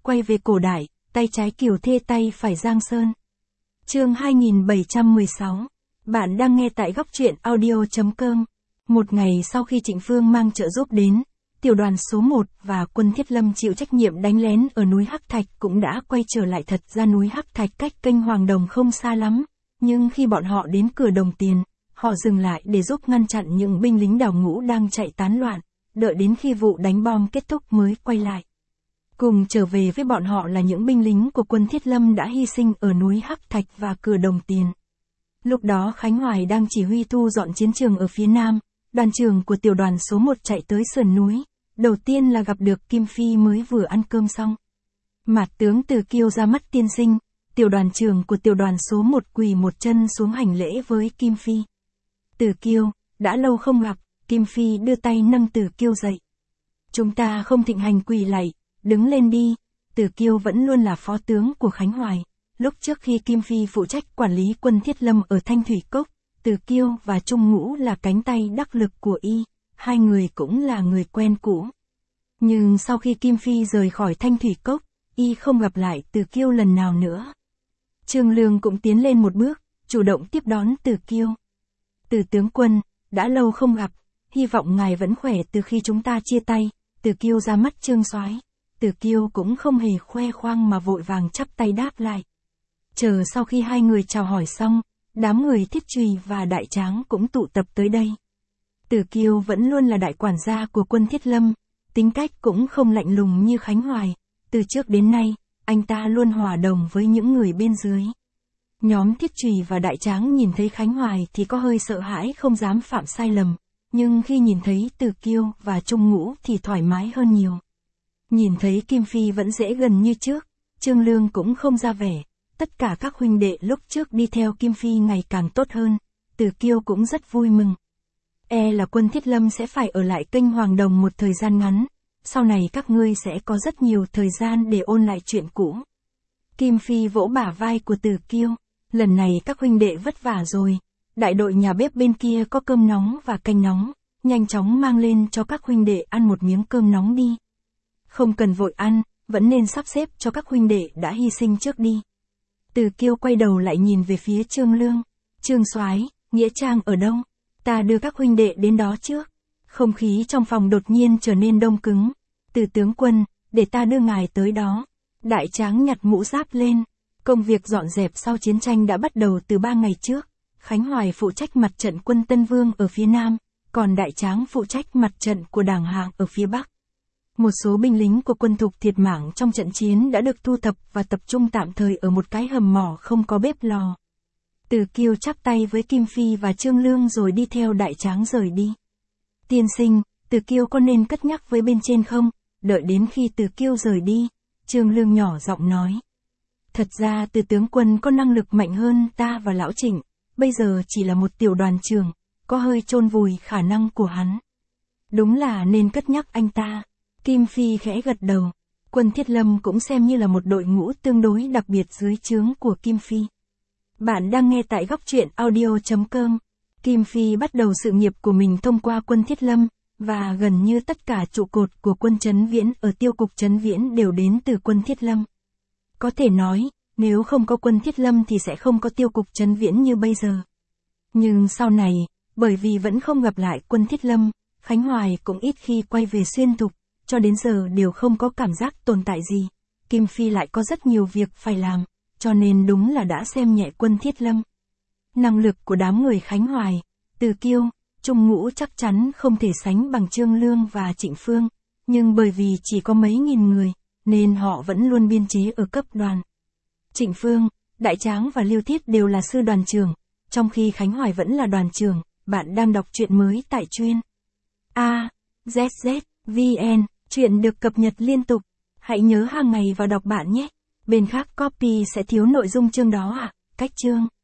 quay về cổ đại, tay trái Kiều Thê tay phải Giang Sơn. Chương 2716. Bạn đang nghe tại góc truyện audio.com. Một ngày sau khi Trịnh Phương mang trợ giúp đến, tiểu đoàn số 1 và quân Thiết Lâm chịu trách nhiệm đánh lén ở núi Hắc Thạch cũng đã quay trở lại. Thật ra núi Hắc Thạch cách kênh Hoàng Đồng không xa lắm, nhưng khi bọn họ đến cửa Đồng Tiền, họ dừng lại để giúp ngăn chặn những binh lính đào ngũ đang chạy tán loạn, đợi đến khi vụ đánh bom kết thúc mới quay lại. Cùng trở về với bọn họ là những binh lính của quân Thiết Lâm đã hy sinh ở núi Hắc Thạch và cửa Đồng Tiền. Lúc đó Khánh Hoài đang chỉ huy thu dọn chiến trường ở phía nam, đoàn trưởng của tiểu đoàn số 1 chạy tới sườn núi, đầu tiên là gặp được Kim Phi mới vừa ăn cơm xong. Mạt tướng Từ Kiêu ra mắt tiên sinh, tiểu đoàn trưởng của tiểu đoàn số 1 quỳ một chân xuống hành lễ với Kim Phi. Từ Kiêu, đã lâu không gặp, Kim Phi đưa tay nâng Từ Kiêu dậy. Chúng ta không thịnh hành quỳ lạy, đứng lên đi. Từ Kiêu vẫn luôn là phó tướng của Khánh Hoài. Lúc trước khi Kim Phi phụ trách quản lý quân Thiết Lâm ở Thanh Thủy Cốc, Từ Kiêu và Trung Ngũ là cánh tay đắc lực của y, hai người cũng là người quen cũ. Nhưng sau khi Kim Phi rời khỏi Thanh Thủy Cốc, y không gặp lại Từ Kiêu lần nào nữa. Trương Lương cũng tiến lên một bước, chủ động tiếp đón Từ Kiêu. Từ tướng quân, đã lâu không gặp, hy vọng ngài vẫn khỏe từ khi chúng ta chia tay. Từ Kiêu ra mắt Trương Soái. Từ Kiêu cũng không hề khoe khoang mà vội vàng chắp tay đáp lại. Chờ sau khi hai người chào hỏi xong, đám người Thiết Trùy và Đại Tráng cũng tụ tập tới đây. Từ Kiêu vẫn luôn là đại quản gia của quân Thiết Lâm, tính cách cũng không lạnh lùng như Khánh Hoài. Từ trước đến nay, anh ta luôn hòa đồng với những người bên dưới. Nhóm Thiết Trùy và Đại Tráng nhìn thấy Khánh Hoài thì có hơi sợ hãi không dám phạm sai lầm, nhưng khi nhìn thấy Từ Kiêu và Trung Ngũ thì thoải mái hơn nhiều. Nhìn thấy Kim Phi vẫn dễ gần như trước, Trương Lương cũng không ra vẻ, tất cả các huynh đệ lúc trước đi theo Kim Phi ngày càng tốt hơn, Từ Kiêu cũng rất vui mừng. Là quân Thiết Lâm sẽ phải ở lại kênh Hoàng Đồng một thời gian ngắn, sau này các ngươi sẽ có rất nhiều thời gian để ôn lại chuyện cũ. Kim Phi vỗ bả vai của Từ Kiêu, lần này các huynh đệ vất vả rồi, đại đội nhà bếp bên kia có cơm nóng và canh nóng, nhanh chóng mang lên cho các huynh đệ ăn một miếng cơm nóng đi. Không cần vội ăn, vẫn nên sắp xếp cho các huynh đệ đã hy sinh trước đi. Từ Kiêu quay đầu lại nhìn về phía Trương Lương. Trương Soái, nghĩa trang ở đâu? Ta đưa các huynh đệ đến đó trước. Không khí trong phòng đột nhiên trở nên đông cứng. Từ tướng quân, để ta đưa ngài tới đó. Đại Tráng nhặt mũ giáp lên. Công việc dọn dẹp sau chiến tranh đã bắt đầu từ 3 ngày trước. Khánh Hoài phụ trách mặt trận quân Tân Vương ở phía nam, còn Đại Tráng phụ trách mặt trận của Đảng Hạng ở phía bắc. Một số binh lính của quân Thục thiệt mạng trong trận chiến đã được thu thập và tập trung tạm thời ở một cái hầm mỏ không có bếp lò. Từ Kiêu chắp tay với Kim Phi và Trương Lương rồi đi theo Đại Tráng rời đi. Tiên sinh, Từ Kiêu có nên cất nhắc với bên trên không? Đợi đến khi Từ Kiêu rời đi, Trương Lương nhỏ giọng nói. Thật ra Từ tướng quân có năng lực mạnh hơn ta và Lão Trịnh, bây giờ chỉ là một tiểu đoàn trưởng, có hơi chôn vùi khả năng của hắn. Đúng là nên cất nhắc anh ta. Kim Phi khẽ gật đầu, quân Thiết Lâm cũng xem như là một đội ngũ tương đối đặc biệt dưới trướng của Kim Phi. Bạn đang nghe tại góc truyện audio.com. Kim Phi bắt đầu sự nghiệp của mình thông qua quân Thiết Lâm, và gần như tất cả trụ cột của quân Trấn Viễn ở tiêu cục Trấn Viễn đều đến từ quân Thiết Lâm. Có thể nói, nếu không có quân Thiết Lâm thì sẽ không có tiêu cục Trấn Viễn như bây giờ. Nhưng sau này, bởi vì vẫn không gặp lại quân Thiết Lâm, Khánh Hoài cũng ít khi quay về Xuyên Thục, cho đến giờ đều không có cảm giác tồn tại gì. Kim Phi lại có rất nhiều việc phải làm, cho nên đúng là đã xem nhẹ quân Thiết Lâm. Năng lực của đám người Khánh Hoài, Từ Kiêu, Trung Ngũ chắc chắn không thể sánh bằng Trương Lương và Trịnh Phương, nhưng bởi vì chỉ có mấy nghìn người, nên họ vẫn luôn biên chế ở cấp đoàn. Trịnh Phương, Đại Tráng và Liêu Thiết đều là sư đoàn trưởng, trong khi Khánh Hoài vẫn là đoàn trưởng. Bạn đang đọc truyện mới tại truyện AZZ.vn, truyện được cập nhật liên tục. Hãy nhớ hàng ngày vào đọc bạn nhé. Bên khác copy sẽ thiếu nội dung chương đó à? Cách chương